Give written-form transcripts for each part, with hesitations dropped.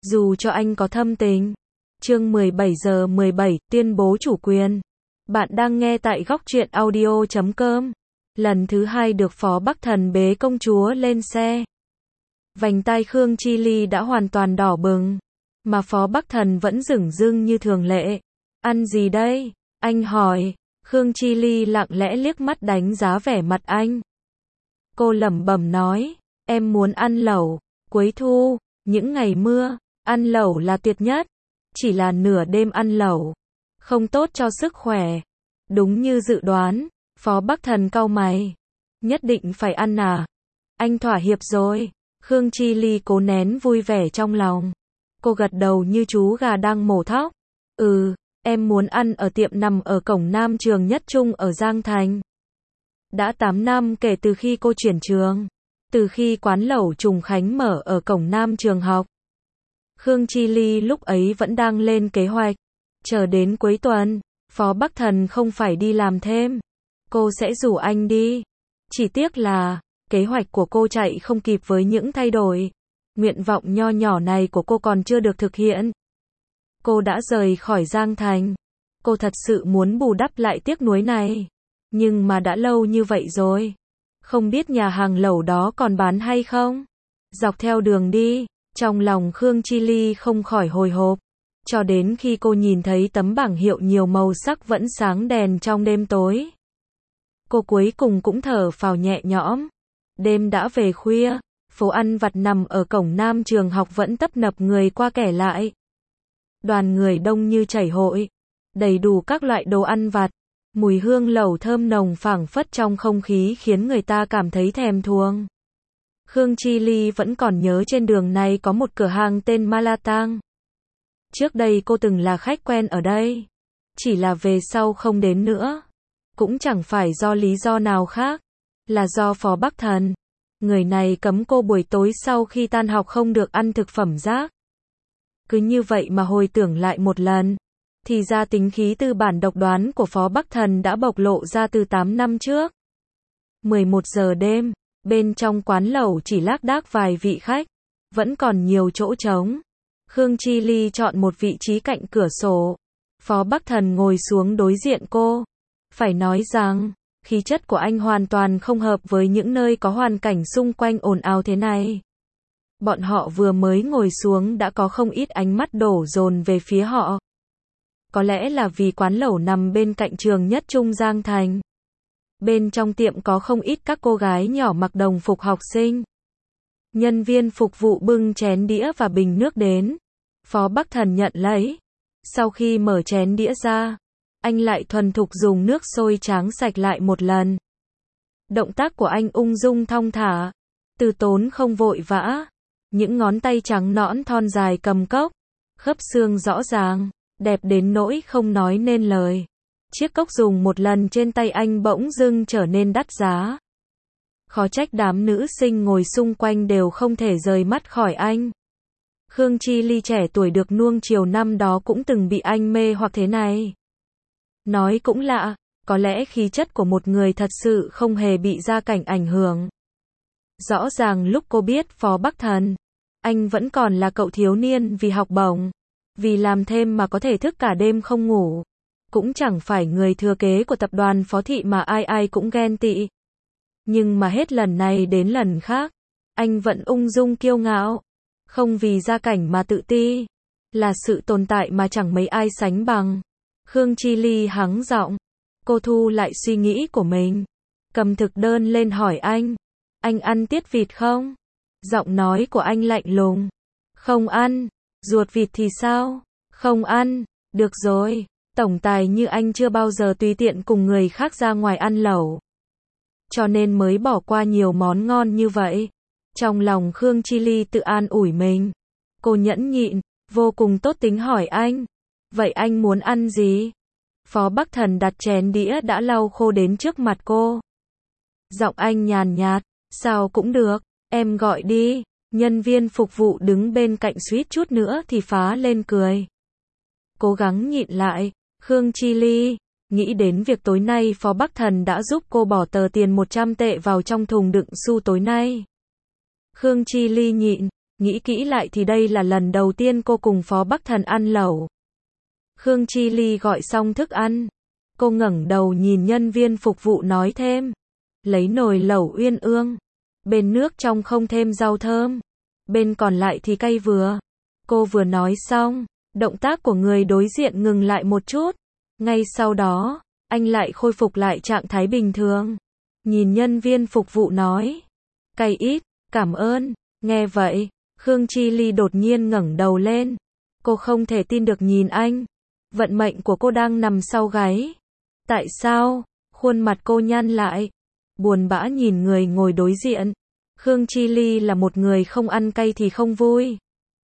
dù cho anh có thâm tình. Chương 17:17, tuyên bố chủ quyền. Bạn đang nghe tại góc truyện audio.com. Lần thứ 2 được Phó Bắc Thần bế công chúa lên xe. Vành tai Khương Chi Ly đã hoàn toàn đỏ bừng, mà Phó Bắc Thần vẫn dửng dưng như thường lệ. Ăn gì đây? Anh hỏi. Khương Chi Ly lặng lẽ liếc mắt đánh giá vẻ mặt anh. Cô lẩm bẩm nói, em muốn ăn lẩu. Cuối thu, những ngày mưa, ăn lẩu là tuyệt nhất. Chỉ là nửa đêm ăn lẩu, không tốt cho sức khỏe. Đúng như dự đoán, Phó Bắc Thần cau mày. Nhất định phải ăn à? Anh thỏa hiệp rồi. Khương Chi Ly cố nén vui vẻ trong lòng. Cô gật đầu như chú gà đang mổ thóc. Em muốn ăn ở tiệm nằm ở cổng Nam trường Nhất Trung ở Giang Thành. Đã 8 năm kể từ khi cô chuyển trường. Từ khi quán lẩu Trùng Khánh mở ở cổng Nam trường học. Khương Chi Ly lúc ấy vẫn đang lên kế hoạch. Chờ đến cuối tuần, Phó Bắc Thần không phải đi làm thêm. Cô sẽ rủ anh đi. Chỉ tiếc là, kế hoạch của cô chạy không kịp với những thay đổi. Nguyện vọng nho nhỏ này của cô còn chưa được thực hiện. Cô đã rời khỏi Giang Thành. Cô thật sự muốn bù đắp lại tiếc nuối này. Nhưng mà đã lâu như vậy rồi. Không biết nhà hàng lẩu đó còn bán hay không? Dọc theo đường đi, trong lòng Khương Chi Ly không khỏi hồi hộp. Cho đến khi cô nhìn thấy tấm bảng hiệu nhiều màu sắc vẫn sáng đèn trong đêm tối. Cô cuối cùng cũng thở phào nhẹ nhõm. Đêm đã về khuya, phố ăn vặt nằm ở cổng Nam trường học vẫn tấp nập người qua kẻ lại. Đoàn người đông như chảy hội, đầy đủ các loại đồ ăn vặt. Mùi hương lẩu thơm nồng phảng phất trong không khí khiến người ta cảm thấy thèm thuồng. Khương Chi Ly vẫn còn nhớ trên đường này có một cửa hàng tên Malatang. Trước đây cô từng là khách quen ở đây. Chỉ là về sau không đến nữa. Cũng chẳng phải do lý do nào khác. Là do Phó Bắc Thần. Người này cấm cô buổi tối sau khi tan học không được ăn thực phẩm rác. Cứ như vậy mà hồi tưởng lại một lần. Thì ra tính khí tư bản độc đoán của Phó Bắc Thần đã bộc lộ ra từ 8 năm trước. 11 giờ đêm, bên trong quán lẩu chỉ lác đác vài vị khách. Vẫn còn nhiều chỗ trống. Khương Chi Ly chọn một vị trí cạnh cửa sổ. Phó Bắc Thần ngồi xuống đối diện cô. Phải nói rằng, khí chất của anh hoàn toàn không hợp với những nơi có hoàn cảnh xung quanh ồn ào thế này. Bọn họ vừa mới ngồi xuống đã có không ít ánh mắt đổ dồn về phía họ. Có lẽ là vì quán lẩu nằm bên cạnh trường Nhất Trung Giang Thành. Bên trong tiệm có không ít các cô gái nhỏ mặc đồng phục học sinh. Nhân viên phục vụ bưng chén đĩa và bình nước đến. Phó Bắc Thần nhận lấy. Sau khi mở chén đĩa ra, anh lại thuần thục dùng nước sôi tráng sạch lại một lần. Động tác của anh ung dung thong thả, từ tốn không vội vã. Những ngón tay trắng nõn thon dài cầm cốc, khớp xương rõ ràng, đẹp đến nỗi không nói nên lời. Chiếc cốc dùng một lần trên tay anh bỗng dưng trở nên đắt giá. Khó trách đám nữ sinh ngồi xung quanh đều không thể rời mắt khỏi anh. Khương Chi Ly trẻ tuổi được nuông chiều năm đó cũng từng bị anh mê hoặc thế này. Nói cũng lạ, có lẽ khí chất của một người thật sự không hề bị gia cảnh ảnh hưởng. Rõ ràng lúc cô biết Phó Bắc Thần, anh vẫn còn là cậu thiếu niên vì học bổng, vì làm thêm mà có thể thức cả đêm không ngủ. Cũng chẳng phải người thừa kế của tập đoàn Phó Thị mà ai ai cũng ghen tị. Nhưng mà hết lần này đến lần khác, anh vẫn ung dung kiêu ngạo. Không vì gia cảnh mà tự ti, là sự tồn tại mà chẳng mấy ai sánh bằng. Khương Chi Ly hắng giọng. Cô thu lại suy nghĩ của mình. Cầm thực đơn lên hỏi anh ăn tiết vịt không? Giọng nói của anh lạnh lùng. Không ăn. Ruột vịt thì sao? Không ăn. Được rồi, tổng tài như anh chưa bao giờ tùy tiện cùng người khác ra ngoài ăn lẩu. Cho nên mới bỏ qua nhiều món ngon như vậy. Trong lòng Khương Chi Ly tự an ủi mình. Cô nhẫn nhịn, vô cùng tốt tính hỏi anh. Vậy anh muốn ăn gì? Phó Bắc Thần đặt chén đĩa đã lau khô đến trước mặt cô. Giọng anh nhàn nhạt, sao cũng được, em gọi đi. Nhân viên phục vụ đứng bên cạnh suýt chút nữa thì phá lên cười. Cố gắng nhịn lại, Khương Chi Ly, nghĩ đến việc tối nay Phó Bắc Thần đã giúp cô bỏ tờ tiền 100 tệ vào trong thùng đựng xu tối nay. Khương Chi Ly nhịn, Nghĩ kỹ lại thì đây là lần đầu tiên cô cùng Phó Bắc Thần ăn lẩu. Khương Chi Ly gọi xong thức ăn. Cô ngẩng đầu nhìn nhân viên phục vụ nói thêm. Lấy nồi lẩu uyên ương. Bên nước trong không thêm rau thơm. Bên còn lại thì cay vừa. Cô vừa nói xong, động tác của người đối diện ngừng lại một chút. Ngay sau đó, anh lại khôi phục lại trạng thái bình thường. Nhìn nhân viên phục vụ nói. Cay ít, cảm ơn. Nghe vậy, Khương Chi Ly đột nhiên ngẩng đầu lên. Cô không thể tin được nhìn anh. Vận mệnh của cô đang nằm sau gáy. Tại sao? Khuôn mặt cô nhăn lại. Buồn bã nhìn người ngồi đối diện. Khương Chi Ly là một người không ăn cay thì không vui.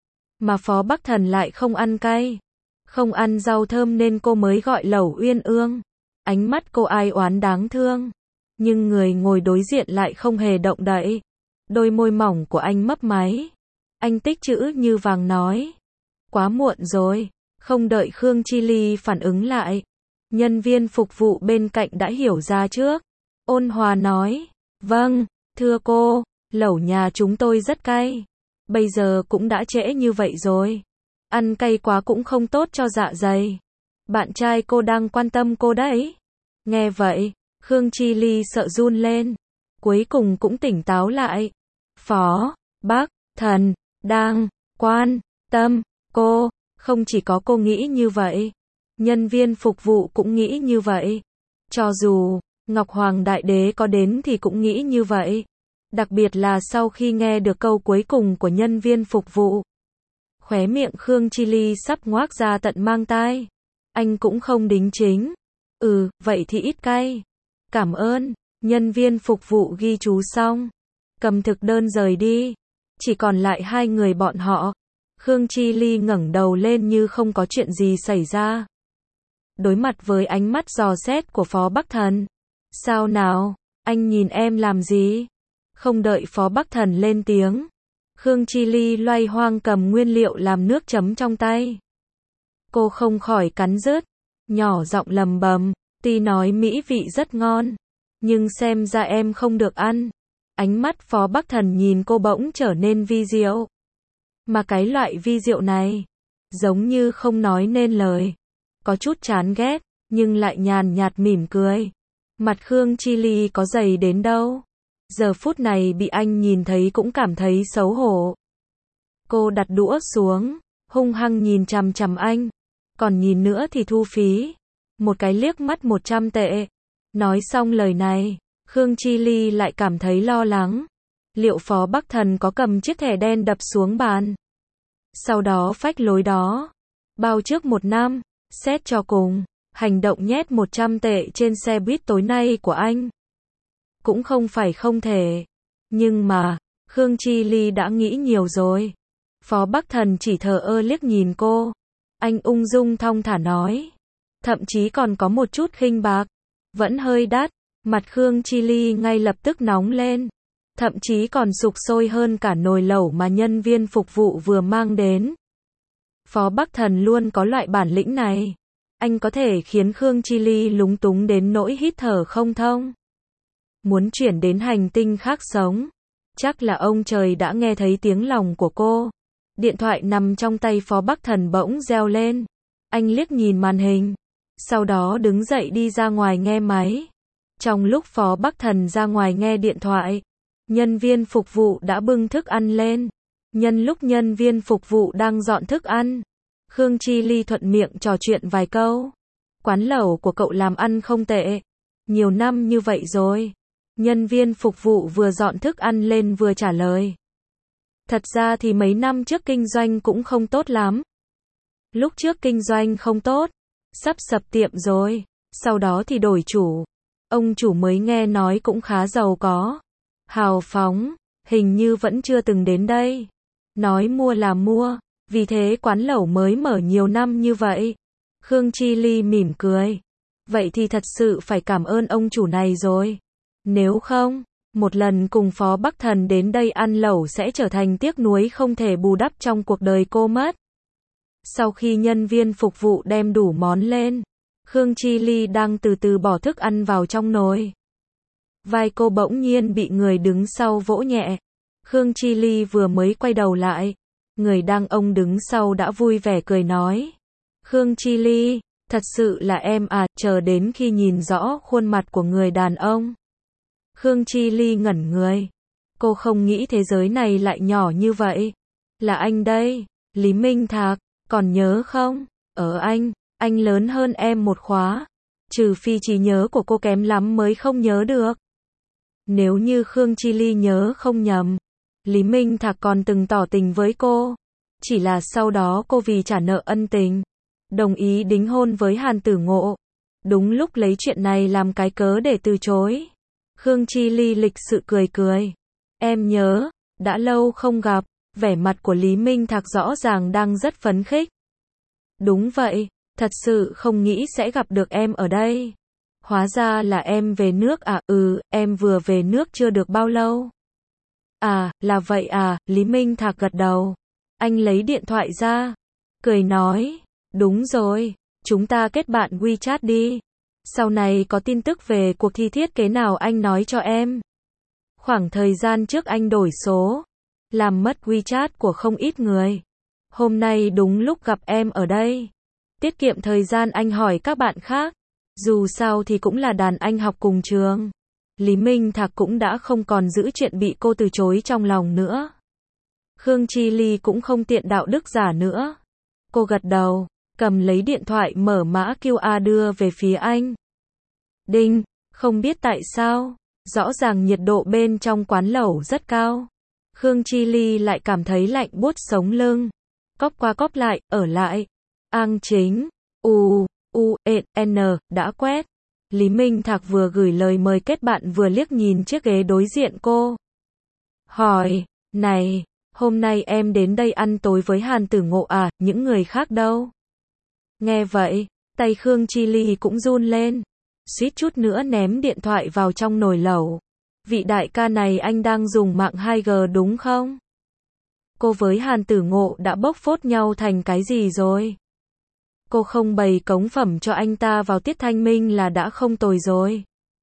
Mà Phó Bắc Thần lại không ăn cay. Không ăn rau thơm nên cô mới gọi lẩu uyên ương. Ánh mắt cô ai oán đáng thương. Nhưng người ngồi đối diện lại không hề động đậy. Đôi môi mỏng của anh mấp máy. Anh tích chữ như vàng nói. Quá muộn rồi. Không đợi Khương Chi Ly phản ứng lại. Nhân viên phục vụ bên cạnh đã hiểu ra trước. Ôn hòa nói. Vâng, thưa cô, lẩu nhà chúng tôi rất cay. Bây giờ cũng đã trễ như vậy rồi. Ăn cay quá cũng không tốt cho dạ dày. Bạn trai cô đang quan tâm cô đấy. Nghe vậy, Khương Chi Ly sợ run lên. Cuối cùng cũng tỉnh táo lại. Phó Bắc Thần đang quan tâm cô. Không chỉ có cô nghĩ như vậy. Nhân viên phục vụ cũng nghĩ như vậy. Cho dù Ngọc Hoàng Đại Đế có đến thì cũng nghĩ như vậy. Đặc biệt là sau khi nghe được câu cuối cùng của nhân viên phục vụ. Khóe miệng Khương Chi Ly sắp ngoác ra tận mang tai. Anh cũng không đính chính. Vậy thì ít cay. Cảm ơn. Nhân viên phục vụ ghi chú xong. Cầm thực đơn rời đi. Chỉ còn lại hai người bọn họ. Khương Chi Ly ngẩng đầu lên như không có chuyện gì xảy ra. Đối mặt với ánh mắt dò xét của Phó Bắc Thần. Sao nào, anh nhìn em làm gì? Không đợi Phó Bắc Thần lên tiếng. Khương Chi Ly loay hoang cầm nguyên liệu làm nước chấm trong tay. Cô không khỏi cắn rứt. Nhỏ giọng lầm bầm. Tuy nói mỹ vị rất ngon. Nhưng xem ra em không được ăn. Ánh mắt Phó Bắc Thần nhìn cô bỗng trở nên vi diệu. Mà cái loại vi diệu này. Giống như không nói nên lời. Có chút chán ghét. Nhưng lại nhàn nhạt mỉm cười. Mặt Khương Chi Ly có dày đến đâu. Giờ phút này bị anh nhìn thấy cũng cảm thấy xấu hổ. Cô đặt đũa xuống. Hung hăng nhìn chằm chằm anh. Còn nhìn nữa thì thu phí. Một cái liếc mắt 100 tệ. Nói xong lời này. Khương Chi Ly lại cảm thấy lo lắng. Liệu Phó Bắc Thần có cầm chiếc thẻ đen đập xuống bàn. Sau đó phách lối đó. Bao trước 1 năm. Xét cho cùng. Hành động nhét 100 tệ trên xe buýt tối nay của anh. Cũng không phải không thể. Nhưng mà, Khương Chi Ly đã nghĩ nhiều rồi. Phó Bắc Thần chỉ thờ ơ liếc nhìn cô. Anh ung dung thong thả nói. Thậm chí còn có một chút khinh bạc. Vẫn hơi đắt. Mặt Khương Chi Ly ngay lập tức nóng lên. Thậm chí còn sục sôi hơn cả nồi lẩu mà nhân viên phục vụ vừa mang đến. Phó Bắc Thần luôn có loại bản lĩnh này. Anh có thể khiến Khương Chi Ly lúng túng đến nỗi hít thở không thông. Muốn chuyển đến hành tinh khác sống. Chắc là ông trời đã nghe thấy tiếng lòng của cô. Điện thoại nằm trong tay Phó Bắc Thần bỗng reo lên. Anh liếc nhìn màn hình. Sau đó đứng dậy đi ra ngoài nghe máy. Trong lúc Phó Bắc Thần ra ngoài nghe điện thoại, nhân viên phục vụ đã bưng thức ăn lên. Nhân lúc nhân viên phục vụ đang dọn thức ăn, Khương Chi Ly thuận miệng trò chuyện vài câu. Quán lẩu của cậu làm ăn không tệ. Nhiều năm như vậy rồi. Nhân viên phục vụ vừa dọn thức ăn lên vừa trả lời. Thật ra thì mấy năm trước kinh doanh cũng không tốt lắm. Lúc trước kinh doanh không tốt, sắp sập tiệm rồi. Sau đó thì đổi chủ. Ông chủ mới nghe nói cũng khá giàu có. Hào phóng, hình như vẫn chưa từng đến đây. Nói mua là mua. Vì thế quán lẩu mới mở nhiều năm như vậy. Khương Chi Ly mỉm cười. Vậy thì thật sự phải cảm ơn ông chủ này rồi. Nếu không, một lần cùng Phó Bắc Thần đến đây ăn lẩu sẽ trở thành tiếc nuối không thể bù đắp trong cuộc đời cô mất. Sau khi nhân viên phục vụ đem đủ món lên, Khương Chi Ly đang từ từ bỏ thức ăn vào trong nồi. Vai cô bỗng nhiên bị người đứng sau vỗ nhẹ. Khương Chi Ly vừa mới quay đầu lại, người đàn ông đứng sau đã vui vẻ cười nói. Khương Chi Ly, thật sự là em à, chờ đến khi nhìn rõ khuôn mặt của người đàn ông. Khương Chi Ly ngẩn người. Cô không nghĩ thế giới này lại nhỏ như vậy. Là anh đây, Lý Minh Thạc, còn nhớ không? Anh lớn hơn em một khóa. Trừ phi trí nhớ của cô kém lắm mới không nhớ được. Nếu như Khương Chi Ly nhớ không nhầm, Lý Minh Thạc còn từng tỏ tình với cô. Chỉ là sau đó cô vì trả nợ ân tình, đồng ý đính hôn với Hàn Tử Ngộ. Đúng lúc lấy chuyện này làm cái cớ để từ chối. Khương Chi Ly lịch sự cười cười. Em nhớ, đã lâu không gặp, vẻ mặt của Lý Minh Thạc rõ ràng đang rất phấn khích. Đúng vậy, thật sự không nghĩ sẽ gặp được em ở đây. Hóa ra là em về nước à? Em vừa về nước chưa được bao lâu. À, là vậy à, Lý Minh Thạc gật đầu. Anh lấy điện thoại ra, cười nói, đúng rồi, chúng ta kết bạn WeChat đi. Sau này có tin tức về cuộc thi thiết kế nào anh nói cho em. Khoảng thời gian trước anh đổi số, làm mất WeChat của không ít người. Hôm nay đúng lúc gặp em ở đây. Tiết kiệm thời gian anh hỏi các bạn khác. Dù sao thì cũng là đàn anh học cùng trường. Lý Minh Thạc cũng đã không còn giữ chuyện bị cô từ chối trong lòng nữa. Khương Chi Ly cũng không tiện đạo đức giả nữa. Cô gật đầu, cầm lấy điện thoại mở mã QR đưa về phía anh. Đinh, không biết tại sao, rõ ràng nhiệt độ bên trong quán lẩu rất cao. Khương Chi Ly lại cảm thấy lạnh buốt sống lưng. Cóp qua cóp lại, ở lại. An chính, N, đã quét. Lý Minh Thạc vừa gửi lời mời kết bạn vừa liếc nhìn chiếc ghế đối diện cô. Hỏi, này, hôm nay em đến đây ăn tối với Hàn Tử Ngộ à, những người khác đâu? Nghe vậy, tay Khương Chi Ly cũng run lên. Suýt chút nữa ném điện thoại vào trong nồi lẩu. Vị đại ca này anh đang dùng mạng 2G đúng không? Cô với Hàn Tử Ngộ đã bốc phốt nhau thành cái gì rồi? Cô không bày cống phẩm cho anh ta vào tiết thanh minh là đã không tồi rồi.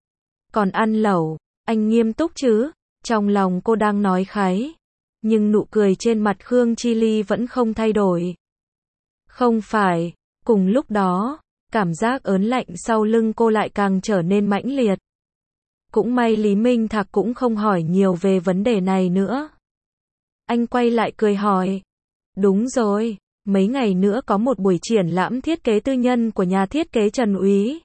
Còn ăn lẩu, anh nghiêm túc chứ? Trong lòng cô đang nói kháy. Nhưng nụ cười trên mặt Khương Chi Ly vẫn không thay đổi. Không phải, cùng lúc đó, cảm giác ớn lạnh sau lưng cô lại càng trở nên mãnh liệt. Cũng may Lý Minh Thạc cũng không hỏi nhiều về vấn đề này nữa. Anh quay lại cười hỏi. Đúng rồi, mấy ngày nữa có một buổi triển lãm thiết kế tư nhân của nhà thiết kế Trần Úy.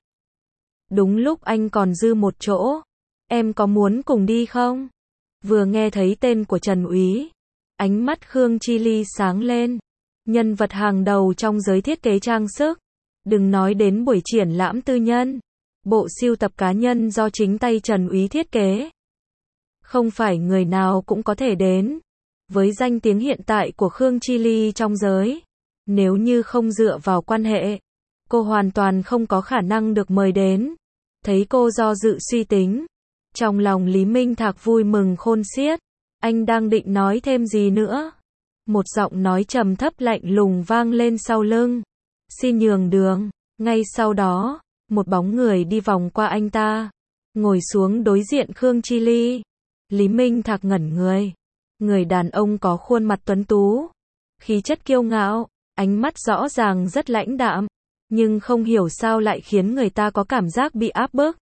Đúng lúc anh còn dư một chỗ. Em có muốn cùng đi không? Vừa nghe thấy tên của Trần Úy, ánh mắt Khương Chi Ly sáng lên. Nhân vật hàng đầu trong giới thiết kế trang sức. Đừng nói đến buổi triển lãm tư nhân. Bộ sưu tập cá nhân do chính tay Trần Úy thiết kế. Không phải người nào cũng có thể đến. Với danh tiếng hiện tại của Khương Chi Ly trong giới, nếu như không dựa vào quan hệ, cô hoàn toàn không có khả năng được mời đến. Thấy cô do dự suy tính, trong lòng Lý Minh Thạc vui mừng khôn xiết. Anh đang định nói thêm gì nữa? Một giọng nói trầm thấp lạnh lùng vang lên sau lưng. Xin nhường đường. Ngay sau đó, một bóng người đi vòng qua anh ta, ngồi xuống đối diện Khương Chi Ly. Lý Minh Thạc ngẩn người. Người đàn ông có khuôn mặt tuấn tú, khí chất kiêu ngạo, ánh mắt rõ ràng rất lãnh đạm, nhưng không hiểu sao lại khiến người ta có cảm giác bị áp bức.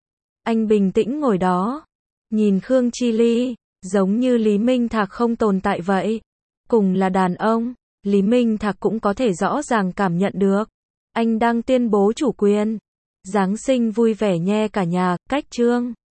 Anh bình tĩnh ngồi đó, nhìn Khương Chi Ly, giống như Lý Minh Thạc không tồn tại vậy. Cùng là đàn ông, Lý Minh Thạc cũng có thể rõ ràng cảm nhận được. Anh đang tuyên bố chủ quyền. Giáng sinh vui vẻ nhé cả nhà, cách chương.